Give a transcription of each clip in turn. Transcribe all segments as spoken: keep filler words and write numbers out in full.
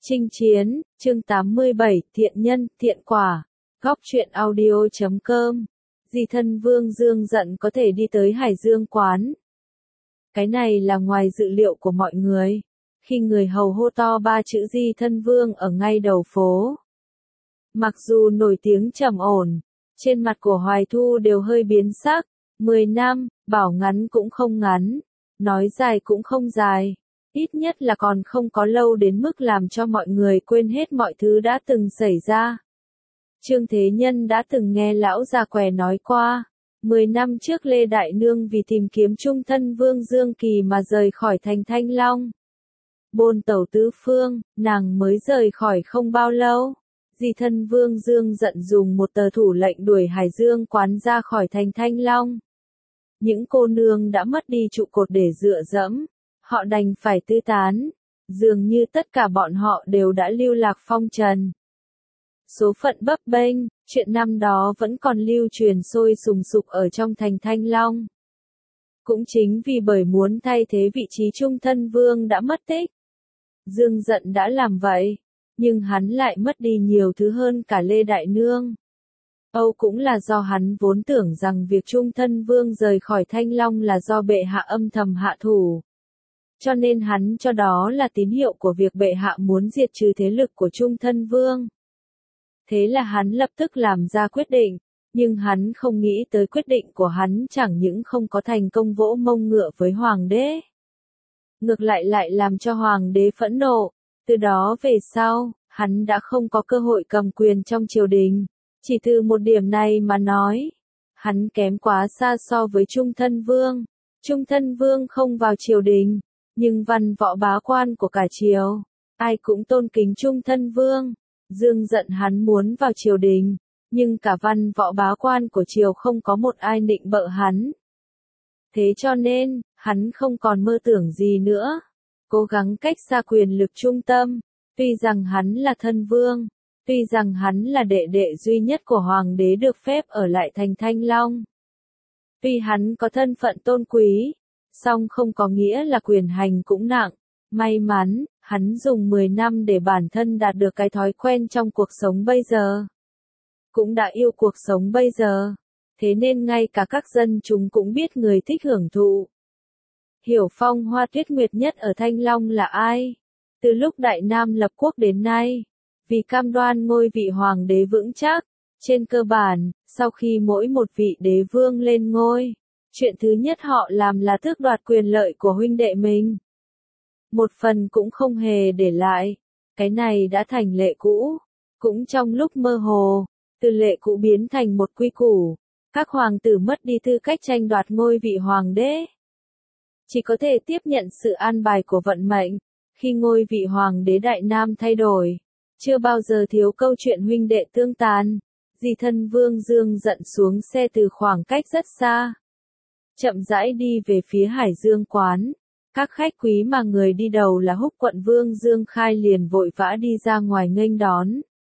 Chinh chiến, chương tám mươi bảy, thiện nhân, thiện quả. Góc truyện audio chấm com. Di thân Vương Dương giận có thể đi tới Hải Dương quán. Cái này là ngoài dự liệu của mọi người. Khi người hầu hô to ba chữ Di thân Vương ở ngay đầu phố. Mặc dù nổi tiếng trầm ổn, trên mặt của Hoài Thu đều hơi biến sắc. Mười năm, bảo ngắn cũng không ngắn, nói dài cũng không dài. Ít nhất là còn không có lâu đến mức làm cho mọi người quên hết mọi thứ đã từng xảy ra. Trương Thế Nhân đã từng nghe lão già què nói qua, mười năm trước Lê Đại Nương vì tìm kiếm chung thân Vương Dương Kỳ mà rời khỏi thành Thanh Long. Bôn tẩu tứ phương, nàng mới rời khỏi không bao lâu. Di thân Vương Dương giận dùng một tờ thủ lệnh đuổi Hải Dương quán ra khỏi thành Thanh Long. Những cô nương đã mất đi trụ cột để dựa dẫm. Họ đành phải tư tán, dường như tất cả bọn họ đều đã lưu lạc phong trần. Số phận bấp bênh, chuyện năm đó vẫn còn lưu truyền sôi sùng sục ở trong thành Thanh Long. Cũng chính vì bởi muốn thay thế vị trí trung thân vương đã mất tích. Dương giận đã làm vậy, nhưng hắn lại mất đi nhiều thứ hơn cả Lê Đại Nương. Âu cũng là do hắn vốn tưởng rằng việc trung thân vương rời khỏi Thanh Long là do bệ hạ âm thầm hạ thủ. Cho nên hắn cho đó là tín hiệu của việc bệ hạ muốn diệt trừ thế lực của trung thân vương. Thế là hắn lập tức làm ra quyết định, nhưng hắn không nghĩ tới quyết định của hắn chẳng những không có thành công vỗ mông ngựa với hoàng đế. Ngược lại lại làm cho hoàng đế phẫn nộ, từ đó về sau, hắn đã không có cơ hội cầm quyền trong triều đình. Chỉ từ một điểm này mà nói, hắn kém quá xa so với trung thân vương. Trung thân vương không vào triều đình. Nhưng văn võ bá quan của cả triều, ai cũng tôn kính trung thân vương. Dương giận hắn muốn vào triều đình, nhưng cả văn võ bá quan của triều không có một ai nịnh bợ hắn. Thế cho nên, hắn không còn mơ tưởng gì nữa, cố gắng cách xa quyền lực trung tâm. Tuy rằng hắn là thân vương, tuy rằng hắn là đệ đệ duy nhất của hoàng đế được phép ở lại thành Thanh Long. Tuy hắn có thân phận tôn quý, song không có nghĩa là quyền hành cũng nặng. May mắn, hắn dùng mười năm để bản thân đạt được cái thói quen trong cuộc sống bây giờ. Cũng đã yêu cuộc sống bây giờ. Thế nên ngay cả các dân chúng cũng biết người thích hưởng thụ. Hiểu phong hoa tuyết nguyệt nhất ở Thanh Long là ai? Từ lúc Đại Nam lập quốc đến nay, vì cam đoan ngôi vị hoàng đế vững chắc, trên cơ bản, sau khi mỗi một vị đế vương lên ngôi, chuyện thứ nhất họ làm là tước đoạt quyền lợi của huynh đệ mình. Một phần cũng không hề để lại. Cái này đã thành lệ cũ. Cũng trong lúc mơ hồ, từ lệ cũ biến thành một quy củ. Các hoàng tử mất đi tư cách tranh đoạt ngôi vị hoàng đế. Chỉ có thể tiếp nhận sự an bài của vận mệnh. Khi ngôi vị hoàng đế Đại Nam thay đổi, chưa bao giờ thiếu câu chuyện huynh đệ tương tàn. Di thân Vương Dương giận xuống xe từ khoảng cách rất xa. Chậm rãi đi về phía Hải Dương quán. Các khách quý mà người đi đầu là Húc quận Vương Dương Khai liền vội vã đi ra ngoài nghênh đón.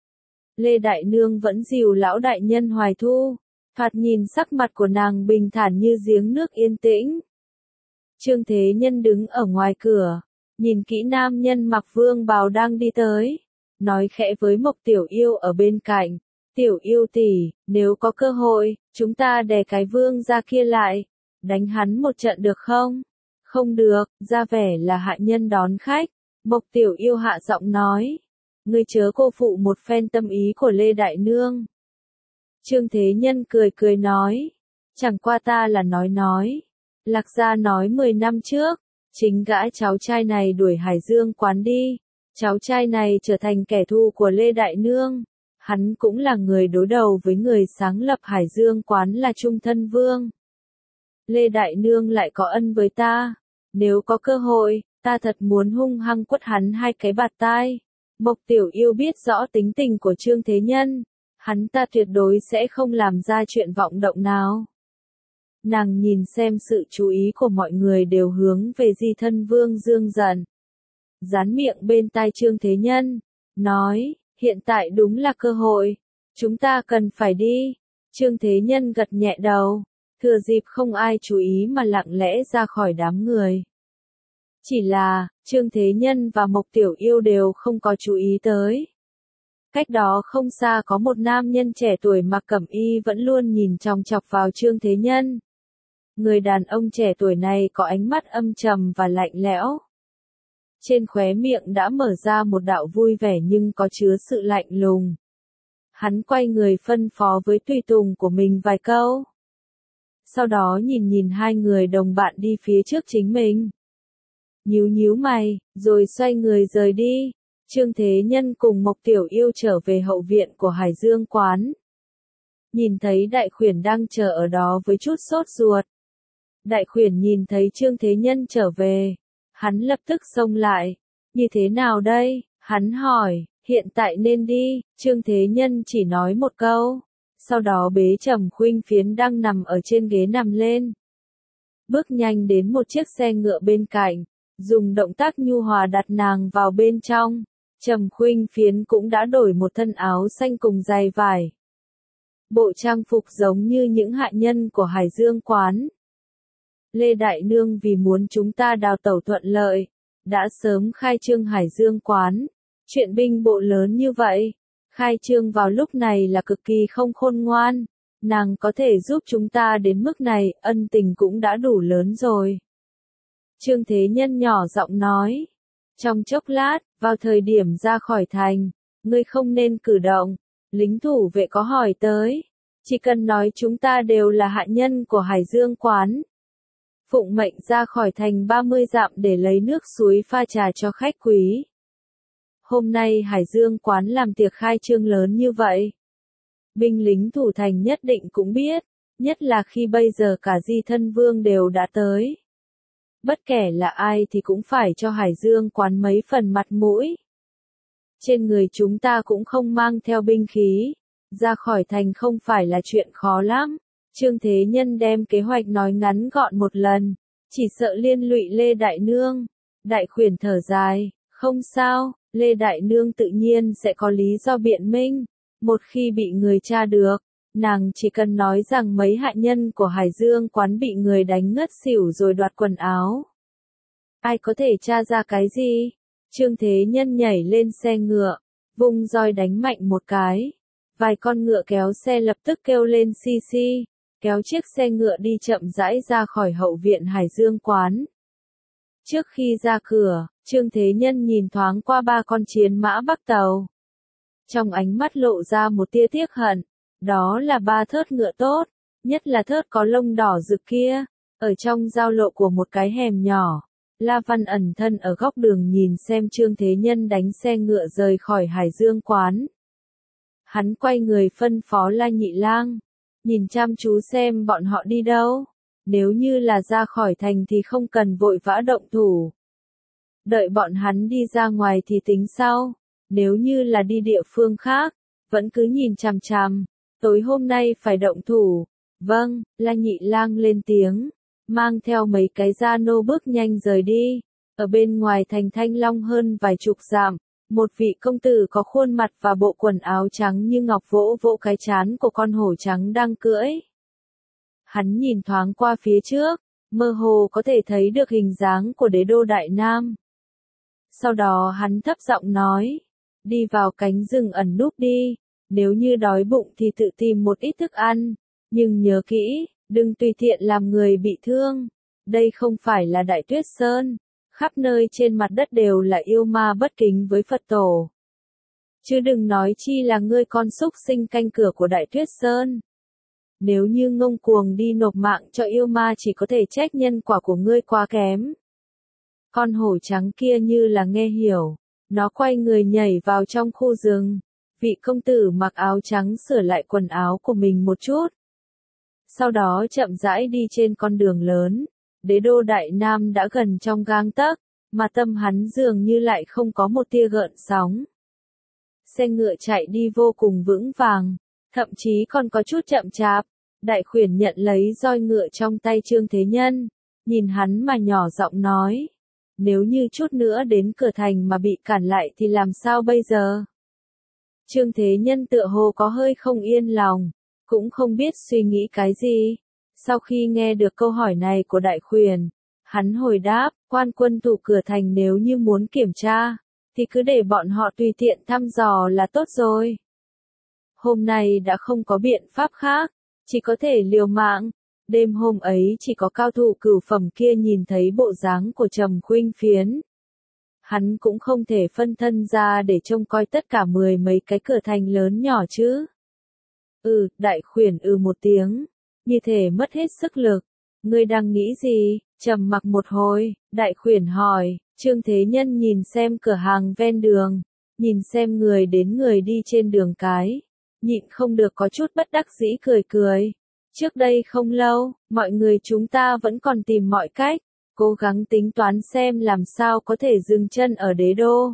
Lê Đại Nương vẫn dìu lão đại nhân Hoài Thu, thoạt nhìn sắc mặt của nàng bình thản như giếng nước yên tĩnh. Trương Thế Nhân đứng ở ngoài cửa, nhìn kỹ nam nhân mặc vương bào đang đi tới, nói khẽ với Mộc Tiểu Yêu ở bên cạnh, Tiểu Yêu tỷ, nếu có cơ hội, chúng ta đè cái vương ra kia lại, đánh hắn một trận được không? Không được, ra vẻ là hạ nhân đón khách. Mộc Tiểu Yêu hạ giọng nói. Ngươi chớ cô phụ một phen tâm ý của Lê Đại Nương. Trương Thế Nhân cười cười nói. Chẳng qua ta là nói nói. Lạc gia nói mười năm trước, chính gã cháu trai này đuổi Hải Dương quán đi. Cháu trai này trở thành kẻ thù của Lê Đại Nương. Hắn cũng là người đối đầu với người sáng lập Hải Dương quán là Trung Thân Vương. Lê Đại Nương lại có ân với ta. Nếu có cơ hội, ta thật muốn hung hăng quất hắn hai cái bạt tai. Mộc Tiểu Yêu biết rõ tính tình của Trương Thế Nhân. Hắn ta tuyệt đối sẽ không làm ra chuyện vọng động nào. Nàng nhìn xem sự chú ý của mọi người đều hướng về Di thân Vương Dương giận. Dán miệng bên tai Trương Thế Nhân. Nói, hiện tại đúng là cơ hội. Chúng ta cần phải đi. Trương Thế Nhân gật nhẹ đầu. Thừa dịp không ai chú ý mà lặng lẽ ra khỏi đám người. Chỉ là, Trương Thế Nhân và Mộc Tiểu Yêu đều không có chú ý tới. Cách đó không xa có một nam nhân trẻ tuổi mặc cẩm y vẫn luôn nhìn chòng chọc vào Trương Thế Nhân. Người đàn ông trẻ tuổi này có ánh mắt âm trầm và lạnh lẽo. Trên khóe miệng đã mở ra một đạo vui vẻ nhưng có chứa sự lạnh lùng. Hắn quay người phân phó với tùy tùng của mình vài câu. Sau đó nhìn nhìn hai người đồng bạn đi phía trước chính mình. Nhíu nhíu mày, rồi xoay người rời đi. Trương Thế Nhân cùng Mộc Tiểu Yêu trở về hậu viện của Hải Dương quán. Nhìn thấy Đại Khuyển đang chờ ở đó với chút sốt ruột. Đại Khuyển nhìn thấy Trương Thế Nhân trở về. Hắn lập tức xông lại. Như thế nào đây? Hắn hỏi, hiện tại nên đi. Trương Thế Nhân chỉ nói một câu. Sau đó bế Trầm Khuynh Phiến đang nằm ở trên ghế nằm lên. Bước nhanh đến một chiếc xe ngựa bên cạnh. Dùng động tác nhu hòa đặt nàng vào bên trong. Trầm Khuynh Phiến cũng đã đổi một thân áo xanh cùng giày vải. Bộ trang phục giống như những hạ nhân của Hải Dương quán. Lê Đại Nương vì muốn chúng ta đào tẩu thuận lợi, đã sớm khai trương Hải Dương quán. Chuyện binh bộ lớn như vậy, khai trương vào lúc này là cực kỳ không khôn ngoan. Nàng có thể giúp chúng ta đến mức này, ân tình cũng đã đủ lớn rồi. Trương Thế Nhân nhỏ giọng nói. Trong chốc lát, vào thời điểm ra khỏi thành, ngươi không nên cử động. Lính thủ vệ có hỏi tới. Chỉ cần nói chúng ta đều là hạ nhân của Hải Dương quán. Phụng mệnh ra khỏi thành ba mươi dặm để lấy nước suối pha trà cho khách quý. Hôm nay Hải Dương quán làm tiệc khai trương lớn như vậy. Binh lính thủ thành nhất định cũng biết, nhất là khi bây giờ cả Di Thân Vương đều đã tới. Bất kể là ai thì cũng phải cho Hải Dương quán mấy phần mặt mũi. Trên người chúng ta cũng không mang theo binh khí, ra khỏi thành không phải là chuyện khó lắm. Trương Thế Nhân đem kế hoạch nói ngắn gọn một lần, chỉ sợ liên lụy Lê Đại Nương. Đại Khuyển thở dài, không sao, Lê Đại Nương tự nhiên sẽ có lý do biện minh. Một khi bị người tra được, nàng chỉ cần nói rằng mấy hạ nhân của Hải Dương quán bị người đánh ngất xỉu rồi đoạt quần áo. Ai có thể tra ra cái gì? Trương Thế Nhân nhảy lên xe ngựa, vung roi đánh mạnh một cái. Vài con ngựa kéo xe lập tức kêu lên xi xi, kéo chiếc xe ngựa đi chậm rãi ra khỏi hậu viện Hải Dương quán. Trước khi ra cửa, Trương Thế Nhân nhìn thoáng qua ba con chiến mã Bắc Tàu. Trong ánh mắt lộ ra một tia tiếc hận, đó là ba thớt ngựa tốt, nhất là thớt có lông đỏ rực kia, ở trong giao lộ của một cái hẻm nhỏ. La Văn ẩn thân ở góc đường nhìn xem Trương Thế Nhân đánh xe ngựa rời khỏi Hải Dương quán. Hắn quay người phân phó La Nhị Lang, nhìn chăm chú xem bọn họ đi đâu. Nếu như là ra khỏi thành thì không cần vội vã động thủ. Đợi bọn hắn đi ra ngoài thì tính sau. Nếu như là đi địa phương khác, vẫn cứ nhìn chằm chằm. Tối hôm nay phải động thủ. Vâng, La Nhị Lang lên tiếng, mang theo mấy cái gia nô bước nhanh rời đi. Ở bên ngoài thành Thanh Long hơn vài chục dặm, một vị công tử có khuôn mặt và bộ quần áo trắng như ngọc vỗ vỗ cái trán của con hổ trắng đang cưỡi. Hắn nhìn thoáng qua phía trước, mơ hồ có thể thấy được hình dáng của đế đô Đại Nam. Sau đó hắn thấp giọng nói, đi vào cánh rừng ẩn núp đi, nếu như đói bụng thì tự tìm một ít thức ăn, nhưng nhớ kỹ, đừng tùy tiện làm người bị thương. Đây không phải là Đại Tuyết Sơn, khắp nơi trên mặt đất đều là yêu ma bất kính với Phật tổ. Chứ đừng nói chi là ngươi con súc sinh canh cửa của Đại Tuyết Sơn. Nếu như ngông cuồng đi nộp mạng cho yêu ma chỉ có thể trách nhân quả của ngươi quá kém. Con hổ trắng kia như là nghe hiểu, nó quay người nhảy vào trong khu rừng. Vị công tử mặc áo trắng sửa lại quần áo của mình một chút. Sau đó chậm rãi đi trên con đường lớn. Đế đô Đại Nam đã gần trong gang tấc, mà tâm hắn dường như lại không có một tia gợn sóng. Xe ngựa chạy đi vô cùng vững vàng, thậm chí còn có chút chậm chạp. Đại Khuyển nhận lấy roi ngựa trong tay Trương Thế Nhân, nhìn hắn mà nhỏ giọng nói, nếu như chút nữa đến cửa thành mà bị cản lại thì làm sao bây giờ? Trương Thế Nhân tựa hồ có hơi không yên lòng, cũng không biết suy nghĩ cái gì. Sau khi nghe được câu hỏi này của Đại Khuyển, Hắn hồi đáp, quan quân thủ cửa thành nếu như muốn kiểm tra, thì cứ để bọn họ tùy tiện thăm dò là tốt rồi. Hôm nay đã không có biện pháp khác, chỉ có thể liều mạng. Đêm hôm ấy chỉ có cao thủ cửu phẩm kia nhìn thấy bộ dáng của Trầm Khuynh Phiến. Hắn cũng không thể phân thân ra để trông coi tất cả mười mấy cái cửa thành lớn nhỏ chứ. Ừ, Đại Khuyển ừ một tiếng, như thể mất hết sức lực. Ngươi đang nghĩ gì? Trầm mặc một hồi, Đại Khuyển hỏi. Trương Thế Nhân nhìn xem cửa hàng ven đường, nhìn xem người đến người đi trên đường cái, nhịn không được có chút bất đắc dĩ cười cười. Trước đây không lâu, mọi người chúng ta vẫn còn tìm mọi cách, cố gắng tính toán xem làm sao có thể dừng chân ở đế đô.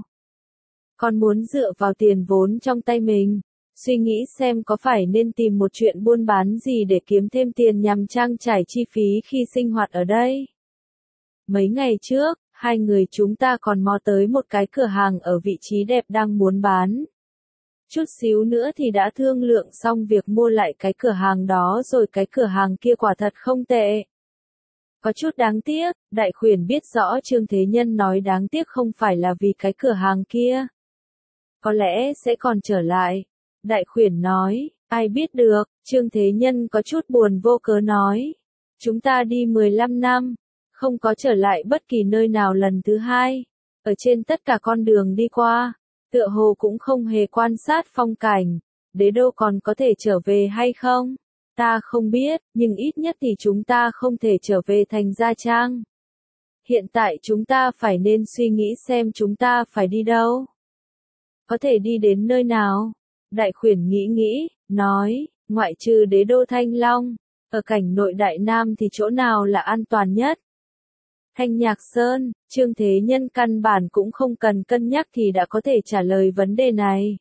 Còn muốn dựa vào tiền vốn trong tay mình, suy nghĩ xem có phải nên tìm một chuyện buôn bán gì để kiếm thêm tiền nhằm trang trải chi phí khi sinh hoạt ở đây. Mấy ngày trước, hai người chúng ta còn mò tới một cái cửa hàng ở vị trí đẹp đang muốn bán. Chút xíu nữa thì đã thương lượng xong việc mua lại cái cửa hàng đó rồi, cái cửa hàng kia quả thật không tệ. Có chút đáng tiếc, Đại Khuyển biết rõ Trương Thế Nhân nói đáng tiếc không phải là vì cái cửa hàng kia. Có lẽ sẽ còn trở lại. Đại Khuyển nói, ai biết được, Trương Thế Nhân có chút buồn vô cớ nói. Chúng ta đi mười lăm năm, không có trở lại bất kỳ nơi nào lần thứ hai. Ở trên tất cả con đường đi qua, tựa hồ cũng không hề quan sát phong cảnh. Đế đô còn có thể trở về hay không? Ta không biết, nhưng ít nhất thì chúng ta không thể trở về thành Gia Trang. Hiện tại chúng ta phải nên suy nghĩ xem chúng ta phải đi đâu. Có thể đi đến nơi nào? Đại Khuyển nghĩ nghĩ, nói, ngoại trừ đế đô Thanh Long, ở cảnh nội Đại Nam thì chỗ nào là an toàn nhất? Thanh Nhạc Sơn. Trương Thế Nhân căn bản cũng không cần cân nhắc thì đã có thể trả lời vấn đề này.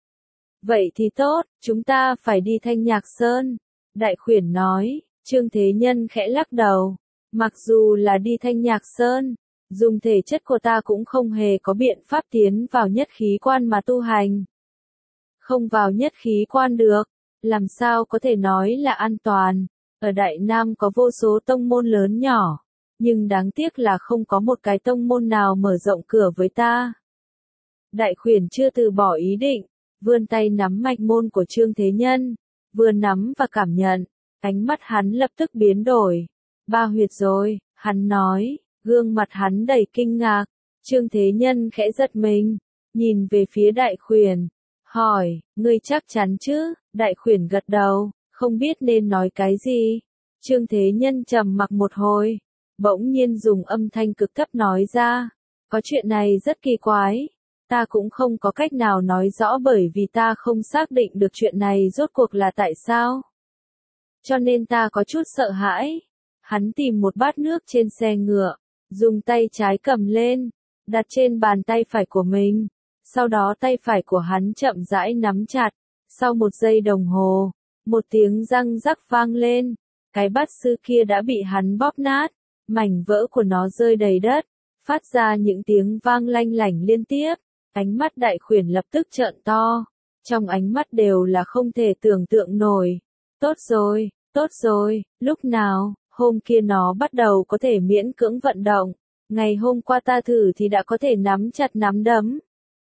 Vậy thì tốt, chúng ta phải đi Thanh Nhạc Sơn. Đại Khuyển nói. Trương Thế Nhân khẽ lắc đầu. Mặc dù là đi Thanh Nhạc Sơn, dùng thể chất của ta cũng không hề có biện pháp tiến vào nhất khí quan mà tu hành. Không vào nhất khí quan được, làm sao có thể nói là an toàn. Ở Đại Nam có vô số tông môn lớn nhỏ, nhưng đáng tiếc là không có một cái tông môn nào mở rộng cửa với ta. Đại Khuyển chưa từ bỏ ý định, vươn tay nắm mạch môn của Trương Thế Nhân, vừa nắm và cảm nhận, ánh mắt hắn lập tức biến đổi. Ba huyệt rồi, hắn nói, gương mặt hắn đầy kinh ngạc. Trương Thế Nhân khẽ giật mình, nhìn về phía Đại Khuyển, hỏi, ngươi chắc chắn chứ? Đại Khuyển gật đầu, không biết nên nói cái gì. Trương Thế Nhân trầm mặc một hồi, bỗng nhiên dùng âm thanh cực thấp nói ra, có chuyện này rất kỳ quái, ta cũng không có cách nào nói rõ bởi vì ta không xác định được chuyện này rốt cuộc là tại sao. Cho nên ta có chút sợ hãi. Hắn tìm một bát nước trên xe ngựa, dùng tay trái cầm lên, đặt trên bàn tay phải của mình. Sau đó tay phải của hắn chậm rãi nắm chặt. Sau một giây đồng hồ, một tiếng răng rắc vang lên. Cái bát sư kia đã bị hắn bóp nát. Mảnh vỡ của nó rơi đầy đất, phát ra những tiếng vang lanh lảnh liên tiếp. Ánh mắt Đại Khuyển lập tức trợn to. Trong ánh mắt đều là không thể tưởng tượng nổi. Tốt rồi, tốt rồi, lúc nào, hôm kia nó bắt đầu có thể miễn cưỡng vận động. Ngày hôm qua ta thử thì đã có thể nắm chặt nắm đấm.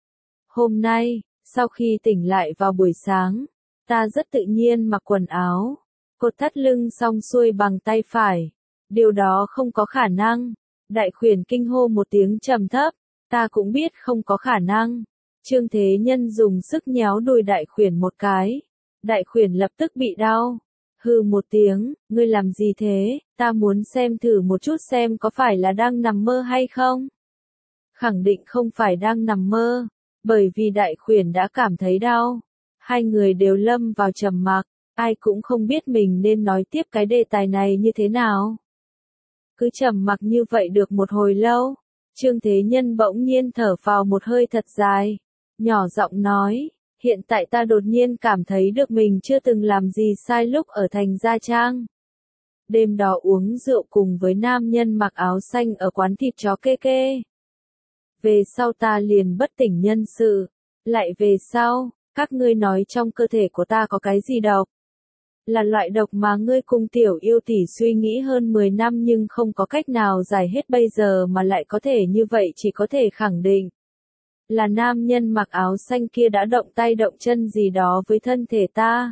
Hôm nay, sau khi tỉnh lại vào buổi sáng, ta rất tự nhiên mặc quần áo, cột thắt lưng xong xuôi bằng tay phải. Điều đó không có khả năng. Đại Khuyển kinh hô một tiếng trầm thấp. Ta cũng biết không có khả năng. Trương Thế Nhân dùng sức nhéo đùi Đại Khuyển một cái. Đại Khuyển lập tức bị đau. Hừ một tiếng, ngươi làm gì thế? Ta muốn xem thử một chút xem có phải là đang nằm mơ hay không? Khẳng định không phải đang nằm mơ, bởi vì Đại Khuyển đã cảm thấy đau. Hai người đều lâm vào trầm mặc, ai cũng không biết mình nên nói tiếp cái đề tài này như thế nào. Cứ trầm mặc như vậy được một hồi lâu, Trương Thế Nhân bỗng nhiên thở vào một hơi thật dài, nhỏ giọng nói, hiện tại ta đột nhiên cảm thấy được mình chưa từng làm gì sai lúc ở thành Gia Trang. Đêm đó uống rượu cùng với nam nhân mặc áo xanh ở quán thịt chó kê kê. Về sau ta liền bất tỉnh nhân sự, lại về sau, các ngươi nói trong cơ thể của ta có cái gì độc. Là loại độc mà ngươi cùng tiểu yêu tỷ suy nghĩ hơn mười năm nhưng không có cách nào giải hết bây giờ mà lại có thể như vậy chỉ có thể khẳng định. Là nam nhân mặc áo xanh kia đã động tay động chân gì đó với thân thể ta.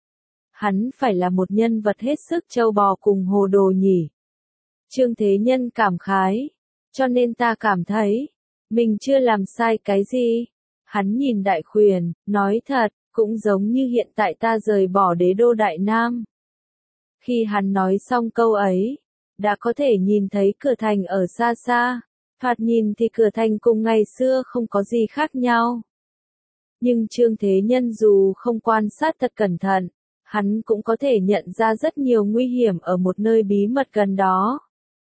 Hắn phải là một nhân vật hết sức trâu bò cùng hồ đồ nhỉ. Trương Thế Nhân cảm khái. Cho nên ta cảm thấy, mình chưa làm sai cái gì. Hắn nhìn Đại Khuyển, nói thật, cũng giống như hiện tại ta rời bỏ đế đô Đại Nam. Khi hắn nói xong câu ấy, đã có thể nhìn thấy cửa thành ở xa xa. Thoạt nhìn thì cửa thành cùng ngày xưa không có gì khác nhau. Nhưng Trương Thế Nhân dù không quan sát thật cẩn thận, hắn cũng có thể nhận ra rất nhiều nguy hiểm ở một nơi bí mật gần đó.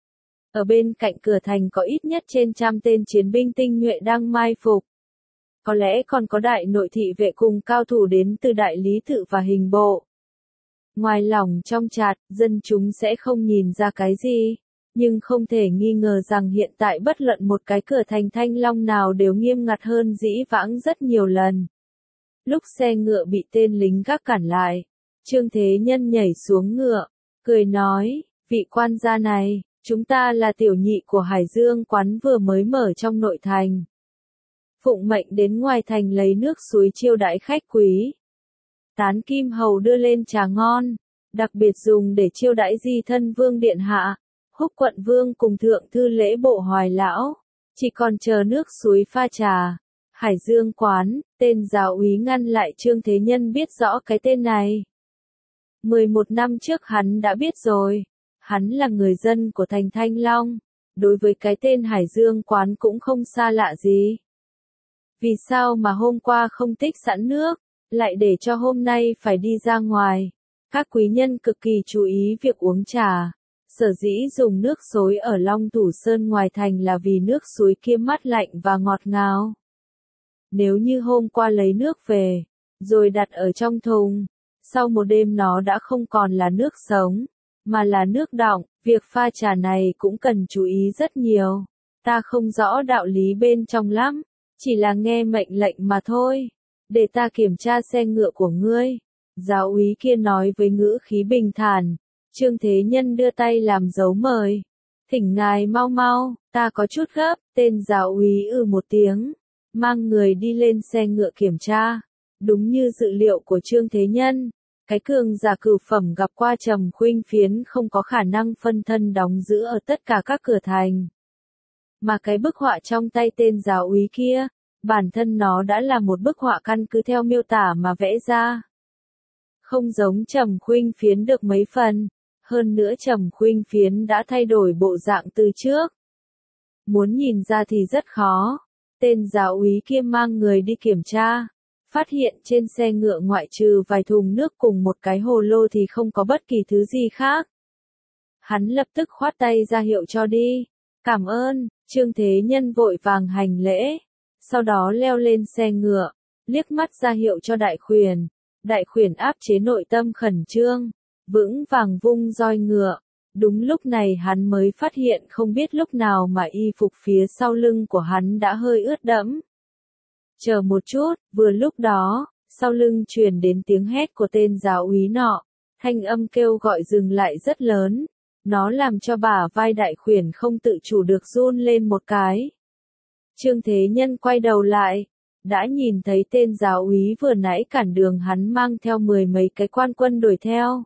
Ở bên cạnh cửa thành có ít nhất trên trăm tên chiến binh tinh nhuệ đang mai phục. Có lẽ còn có đại nội thị vệ cùng cao thủ đến từ đại lý tự và hình bộ. Ngoài lòng trong chạt, dân chúng sẽ không nhìn ra cái gì. Nhưng không thể nghi ngờ rằng hiện tại bất luận một cái cửa thành Thanh Long nào đều nghiêm ngặt hơn dĩ vãng rất nhiều lần. Lúc xe ngựa bị tên lính gác cản lại, Trương Thế Nhân nhảy xuống ngựa, cười nói, vị quan gia này, chúng ta là tiểu nhị của Hải Dương quán vừa mới mở trong nội thành. Phụng mệnh đến ngoài thành lấy nước suối chiêu đãi khách quý. Tán Kim Hầu đưa lên trà ngon, đặc biệt dùng để chiêu đãi Di Thân Vương điện hạ. Húc Quận Vương cùng thượng thư lễ bộ Hoài lão, chỉ còn chờ nước suối pha trà. Hải Dương quán, tên giáo úy ngăn lại Trương Thế Nhân biết rõ cái tên này. mười một năm trước hắn đã biết rồi, hắn là người dân của thành Thanh Long, đối với cái tên Hải Dương quán cũng không xa lạ gì. Vì sao mà hôm qua không tích sẵn nước, lại để cho hôm nay phải đi ra ngoài? Các quý nhân cực kỳ chú ý việc uống trà. Sở dĩ dùng nước suối ở Long Thủ Sơn ngoài thành là vì nước suối kia mát lạnh và ngọt ngào. Nếu như hôm qua lấy nước về, rồi đặt ở trong thùng, sau một đêm nó đã không còn là nước sống, mà là nước đọng, việc pha trà này cũng cần chú ý rất nhiều. Ta không rõ đạo lý bên trong lắm, chỉ là nghe mệnh lệnh mà thôi. Để ta kiểm tra xe ngựa của ngươi. Giáo úy kia nói với ngữ khí bình thản. Trương Thế Nhân đưa tay làm dấu mời. Thỉnh ngài mau mau, ta có chút gấp, tên giáo úy ừ một tiếng. Mang người đi lên xe ngựa kiểm tra. Đúng như dự liệu của Trương Thế Nhân, cái cường giả cửu phẩm gặp qua Trầm Khuynh Phiến không có khả năng phân thân đóng giữ ở tất cả các cửa thành. Mà cái bức họa trong tay tên giáo úy kia, bản thân nó đã là một bức họa căn cứ theo miêu tả mà vẽ ra. Không giống Trầm Khuynh Phiến được mấy phần. Hơn nữa Trầm Khuynh Phiến đã thay đổi bộ dạng từ trước. Muốn nhìn ra thì rất khó. Tên giáo úy kia mang người đi kiểm tra. Phát hiện trên xe ngựa ngoại trừ vài thùng nước cùng một cái hồ lô thì không có bất kỳ thứ gì khác. Hắn lập tức khoát tay ra hiệu cho đi. Cảm ơn, Trương Thế Nhân vội vàng hành lễ. Sau đó leo lên xe ngựa, liếc mắt ra hiệu cho Đại Khuyển. Đại Khuyển áp chế nội tâm khẩn trương. Vững vàng vung roi ngựa. Đúng lúc này hắn mới phát hiện không biết lúc nào mà y phục phía sau lưng của hắn đã hơi ướt đẫm. Chờ một chút, vừa lúc đó, sau lưng truyền đến tiếng hét của tên giáo úy nọ. Thanh âm kêu gọi dừng lại rất lớn. Nó làm cho bả vai Đại Khuyển không tự chủ được run lên một cái. Trương Thế Nhân quay đầu lại. Đã nhìn thấy tên giáo úy vừa nãy cản đường hắn mang theo mười mấy cái quan quân đuổi theo.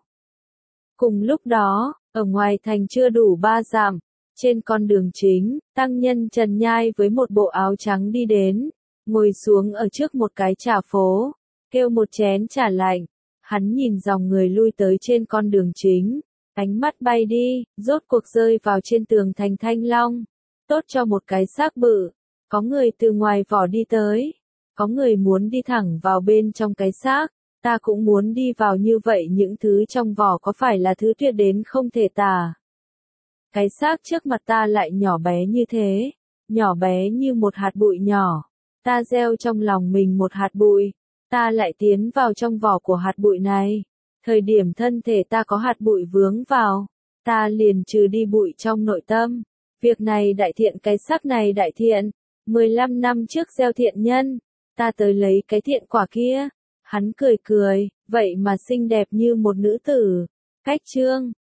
Cùng lúc đó, ở ngoài thành chưa đủ ba dặm, trên con đường chính, tăng nhân Trần Nhai với một bộ áo trắng đi đến, ngồi xuống ở trước một cái trà phố, kêu một chén trà lạnh. Hắn nhìn dòng người lui tới trên con đường chính, ánh mắt bay đi, rốt cuộc rơi vào trên tường thành Thanh Long. Tốt cho một cái xác bự, có người từ ngoài vỏ đi tới, có người muốn đi thẳng vào bên trong cái xác. Ta cũng muốn đi vào như vậy, những thứ trong vỏ có phải là thứ tuyệt đến không thể tả. Cái xác trước mặt ta lại nhỏ bé như thế, nhỏ bé như một hạt bụi nhỏ. Ta gieo trong lòng mình một hạt bụi, ta lại tiến vào trong vỏ của hạt bụi này. Thời điểm thân thể ta có hạt bụi vướng vào, ta liền trừ đi bụi trong nội tâm. Việc này đại thiện, cái xác này đại thiện. mười lăm năm trước gieo thiện nhân, ta tới lấy cái thiện quả kia. Hắn cười cười, vậy mà xinh đẹp như một nữ tử. Cách chương